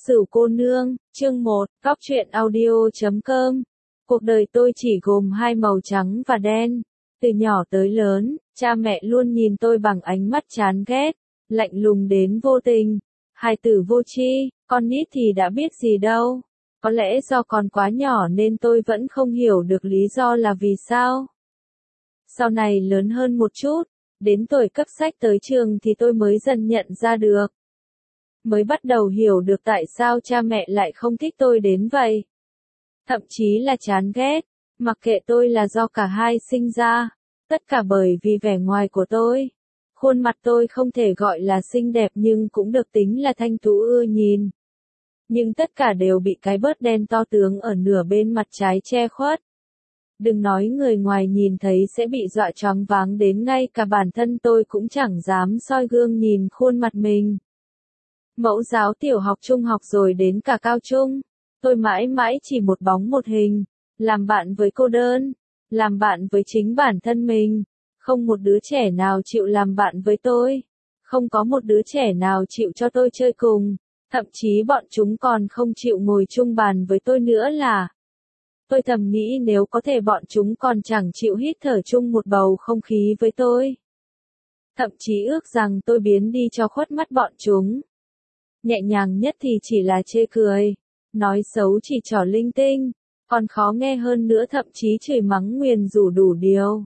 Sửu cô nương, chương 1, góc truyện audio.com. Cuộc đời tôi chỉ gồm hai màu trắng và đen. Từ nhỏ tới lớn, cha mẹ luôn nhìn tôi bằng ánh mắt chán ghét, lạnh lùng đến vô tình. Hài tử vô tri, con nít thì đã biết gì đâu. Có lẽ do còn quá nhỏ nên tôi vẫn không hiểu được lý do là vì sao. Sau này lớn hơn một chút, đến tuổi cấp sách tới trường thì tôi mới dần nhận ra được. Mới bắt đầu hiểu được tại sao cha mẹ lại không thích tôi đến vậy. Thậm chí là chán ghét, mặc kệ tôi là do cả hai sinh ra, tất cả bởi vì vẻ ngoài của tôi. Khuôn mặt tôi không thể gọi là xinh đẹp nhưng cũng được tính là thanh tú ưa nhìn. Nhưng tất cả đều bị cái bớt đen to tướng ở nửa bên mặt trái che khuất. Đừng nói người ngoài nhìn thấy sẽ bị dọa choáng váng đến ngay cả bản thân tôi cũng chẳng dám soi gương nhìn khuôn mặt mình. Mẫu giáo tiểu học trung học rồi đến cả cao trung, tôi mãi mãi chỉ một bóng một hình, làm bạn với cô đơn, làm bạn với chính bản thân mình, không một đứa trẻ nào chịu làm bạn với tôi, không có một đứa trẻ nào chịu cho tôi chơi cùng, thậm chí bọn chúng còn không chịu ngồi chung bàn với tôi nữa là. Tôi thầm nghĩ nếu có thể bọn chúng còn chẳng chịu hít thở chung một bầu không khí với tôi. Thậm chí ước rằng tôi biến đi cho khuất mắt bọn chúng. Nhẹ nhàng nhất thì chỉ là chê cười, nói xấu chỉ trỏ linh tinh, còn khó nghe hơn nữa thậm chí chửi mắng nguyền rủa đủ điều.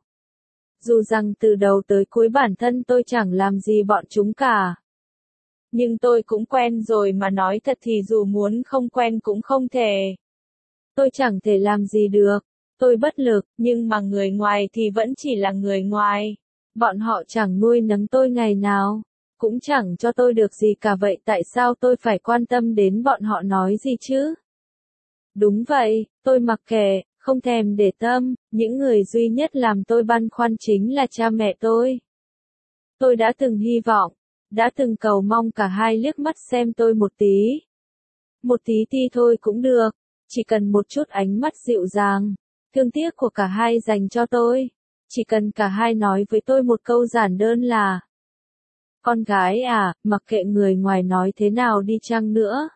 Dù rằng từ đầu tới cuối bản thân tôi chẳng làm gì bọn chúng cả. Nhưng tôi cũng quen rồi mà nói thật thì dù muốn không quen cũng không thể. Tôi chẳng thể làm gì được, tôi bất lực, nhưng mà người ngoài thì vẫn chỉ là người ngoài. Bọn họ chẳng nuôi nấng tôi ngày nào, cũng chẳng cho tôi được gì cả vậy tại sao tôi phải quan tâm đến bọn họ nói gì chứ? Đúng vậy, tôi mặc kệ, không thèm để tâm, những người duy nhất làm tôi băn khoăn chính là cha mẹ tôi. Tôi đã từng hy vọng, đã từng cầu mong cả hai liếc mắt xem tôi một tí. Một tí ti thôi cũng được, chỉ cần một chút ánh mắt dịu dàng, thương tiếc của cả hai dành cho tôi. Chỉ cần cả hai nói với tôi một câu giản đơn là: con gái à, mặc kệ người ngoài nói thế nào đi chăng nữa,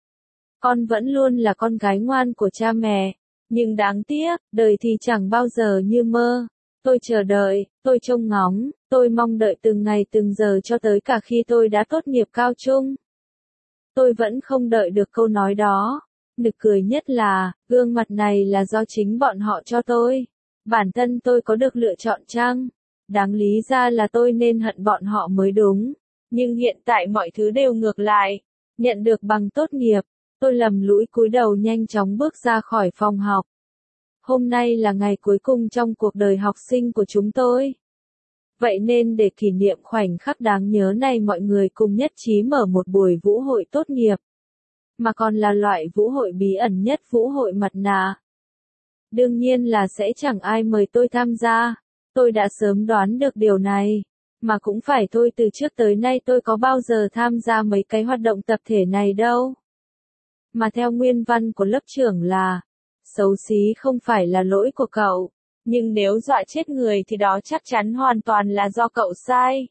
con vẫn luôn là con gái ngoan của cha mẹ. Nhưng đáng tiếc, đời thì chẳng bao giờ như mơ. Tôi chờ đợi, tôi trông ngóng, tôi mong đợi từng ngày từng giờ cho tới cả khi tôi đã tốt nghiệp cao trung. Tôi vẫn không đợi được câu nói đó. Nực cười nhất là, gương mặt này là do chính bọn họ cho tôi. Bản thân tôi có được lựa chọn chăng? Đáng lý ra là tôi nên hận bọn họ mới đúng. Nhưng hiện tại mọi thứ đều ngược lại. Nhận được bằng tốt nghiệp, tôi lầm lũi cúi đầu nhanh chóng bước ra khỏi phòng học. Hôm nay là ngày cuối cùng trong cuộc đời học sinh của chúng tôi. Vậy nên để kỷ niệm khoảnh khắc đáng nhớ này mọi người cùng nhất trí mở một buổi vũ hội tốt nghiệp. Mà còn là loại vũ hội bí ẩn nhất, vũ hội mặt nạ. Đương nhiên là sẽ chẳng ai mời tôi tham gia. Tôi đã sớm đoán được điều này. Mà cũng phải thôi, từ trước tới nay tôi có bao giờ tham gia mấy cái hoạt động tập thể này đâu. Mà theo nguyên văn của lớp trưởng là, xấu xí không phải là lỗi của cậu. Nhưng nếu dọa chết người thì đó chắc chắn hoàn toàn là do cậu sai.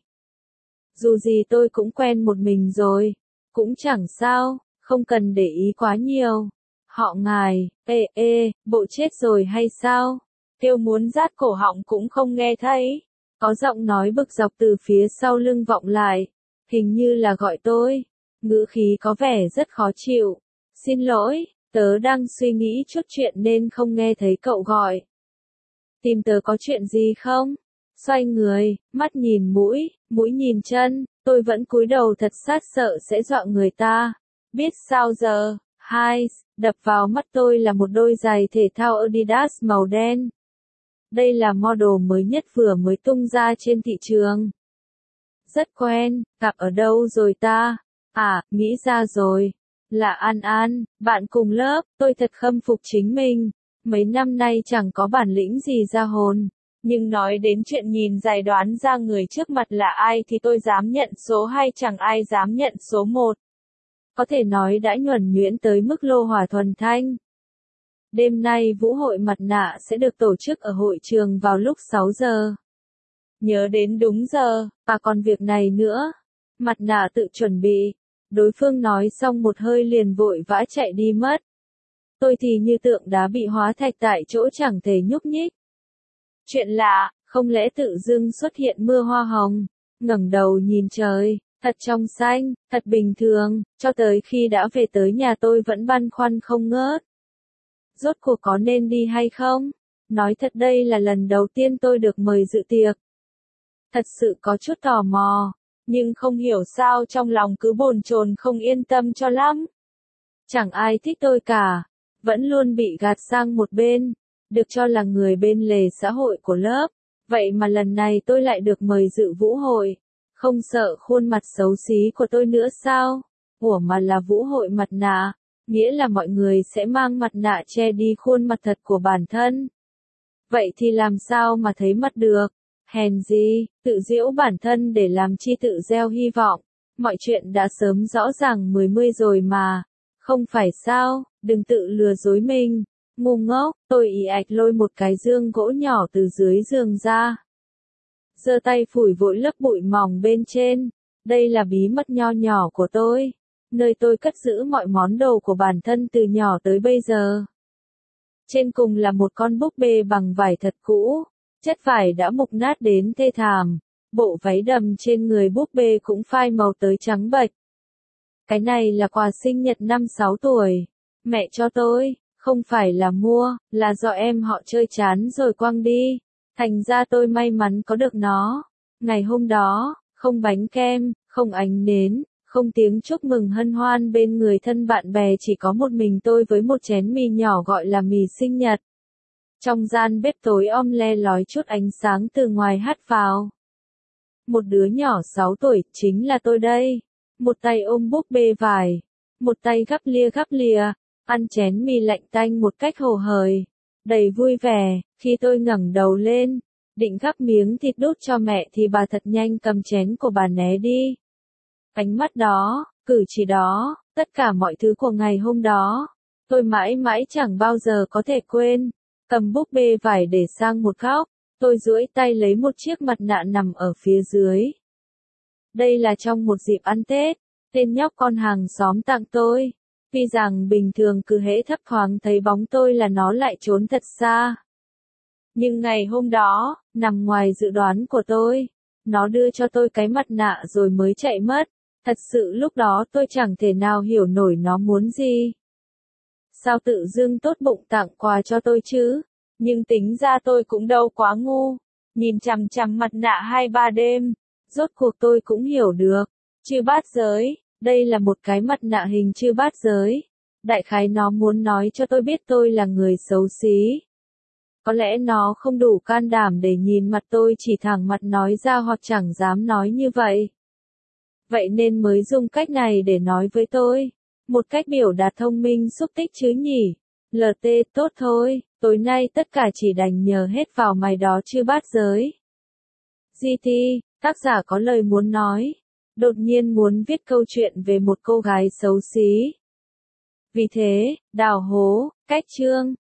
Dù gì tôi cũng quen một mình rồi. Cũng chẳng sao, không cần để ý quá nhiều. Họ ngài, bộ chết rồi hay sao? Kêu muốn rát cổ họng cũng không nghe thấy. Có giọng nói bực dọc từ phía sau lưng vọng lại. Hình như là gọi tôi. Ngữ khí có vẻ rất khó chịu. Xin lỗi, tớ đang suy nghĩ chút chuyện nên không nghe thấy cậu gọi. Tìm tớ có chuyện gì không? Xoay người, mắt nhìn mũi, mũi nhìn chân, tôi vẫn cúi đầu thật sát sợ sẽ dọa người ta. Biết sao giờ? Đập vào mắt tôi là một đôi giày thể thao Adidas màu đen. Đây là model mới nhất vừa mới tung ra trên thị trường. Rất quen, gặp ở đâu rồi ta? À, nghĩ ra rồi. Là An An, bạn cùng lớp, tôi thật khâm phục chính mình. Mấy năm nay chẳng có bản lĩnh gì ra hồn. Nhưng nói đến chuyện nhìn giày đoán ra người trước mặt là ai thì tôi dám nhận số 2, chẳng ai dám nhận số 1. Có thể nói đã nhuần nhuyễn tới mức lô hỏa thuần thanh. Đêm nay vũ hội mặt nạ sẽ được tổ chức ở hội trường vào lúc 6 giờ. Nhớ đến đúng giờ, và còn việc này nữa. Mặt nạ tự chuẩn bị. Đối phương nói xong một hơi liền vội vã chạy đi mất. Tôi thì như tượng đá bị hóa thạch tại chỗ chẳng thể nhúc nhích. Chuyện lạ, không lẽ tự dưng xuất hiện mưa hoa hồng, ngẩng đầu nhìn trời, thật trong xanh, thật bình thường, cho tới khi đã về tới nhà tôi vẫn băn khoăn không ngớt. Rốt cuộc có nên đi hay không? Nói thật đây là lần đầu tiên tôi được mời dự tiệc. Thật sự có chút tò mò, nhưng không hiểu sao trong lòng cứ bồn chồn không yên tâm cho lắm. Chẳng ai thích tôi cả, vẫn luôn bị gạt sang một bên, được cho là người bên lề xã hội của lớp. Vậy mà lần này tôi lại được mời dự vũ hội, không sợ khuôn mặt xấu xí của tôi nữa sao? Ủa mà là vũ hội mặt nạ, nghĩa là mọi người sẽ mang mặt nạ che đi khuôn mặt thật của bản thân. Vậy thì làm sao mà thấy mặt được? Hèn gì, tự giễu bản thân để làm chi tự gieo hy vọng. Mọi chuyện đã sớm rõ ràng mươi rồi mà. Không phải sao, đừng tự lừa dối mình. Ngu ngốc, tôi ì ạch lôi một cái dương gỗ nhỏ từ dưới giường ra. Giơ tay phủi vội lớp bụi mỏng bên trên. Đây là bí mật nho nhỏ của tôi. Nơi tôi cất giữ mọi món đồ của bản thân từ nhỏ tới bây giờ. Trên cùng là một con búp bê bằng vải thật cũ. Chất vải đã mục nát đến thê thảm. Bộ váy đầm trên người búp bê cũng phai màu tới trắng bệch. Cái này là quà sinh nhật năm 6 tuổi. Mẹ cho tôi, không phải là mua, là do em họ chơi chán rồi quăng đi. Thành ra tôi may mắn có được nó. Ngày hôm đó, không bánh kem, không ánh nến, không tiếng chúc mừng hân hoan bên người thân bạn bè, chỉ có một mình tôi với một chén mì nhỏ gọi là mì sinh nhật. Trong gian bếp tối om le lói chút ánh sáng từ ngoài hắt vào. Một đứa nhỏ 6 tuổi, chính là tôi đây. Một tay ôm búp bê vải, một tay gắp lìa, ăn chén mì lạnh tanh một cách hồ hởi, đầy vui vẻ. Khi tôi ngẩng đầu lên, định gắp miếng thịt đút cho mẹ thì bà thật nhanh cầm chén của bà né đi. Ánh mắt đó, cử chỉ đó, tất cả mọi thứ của ngày hôm đó, tôi mãi mãi chẳng bao giờ có thể quên. Cầm búp bê vải để sang một góc, tôi duỗi tay lấy một chiếc mặt nạ nằm ở phía dưới. Đây là trong một dịp ăn Tết, tên nhóc con hàng xóm tặng tôi. Vì rằng bình thường cứ hễ thấp thoáng thấy bóng tôi là nó lại trốn thật xa. Nhưng ngày hôm đó, nằm ngoài dự đoán của tôi, nó đưa cho tôi cái mặt nạ rồi mới chạy mất. Thật sự lúc đó tôi chẳng thể nào hiểu nổi nó muốn gì. Sao tự dưng tốt bụng tặng quà cho tôi chứ? Nhưng tính ra tôi cũng đâu quá ngu. Nhìn chằm chằm mặt nạ 2-3 đêm, rốt cuộc tôi cũng hiểu được. Chư bát giới, đây là một cái mặt nạ hình chư bát giới. Đại khái nó muốn nói cho tôi biết tôi là người xấu xí. Có lẽ nó không đủ can đảm để nhìn mặt tôi chỉ thẳng mặt nói ra, hoặc chẳng dám nói như vậy. Vậy nên mới dùng cách này để nói với tôi. Một cách biểu đạt thông minh xúc tích chứ nhỉ. LT, tốt thôi, tối nay tất cả chỉ đành nhờ hết vào mày đó chư bát giới. GT, tác giả có lời muốn nói. Đột nhiên muốn viết câu chuyện về một cô gái xấu xí. Vì thế, đào hố, cách chương.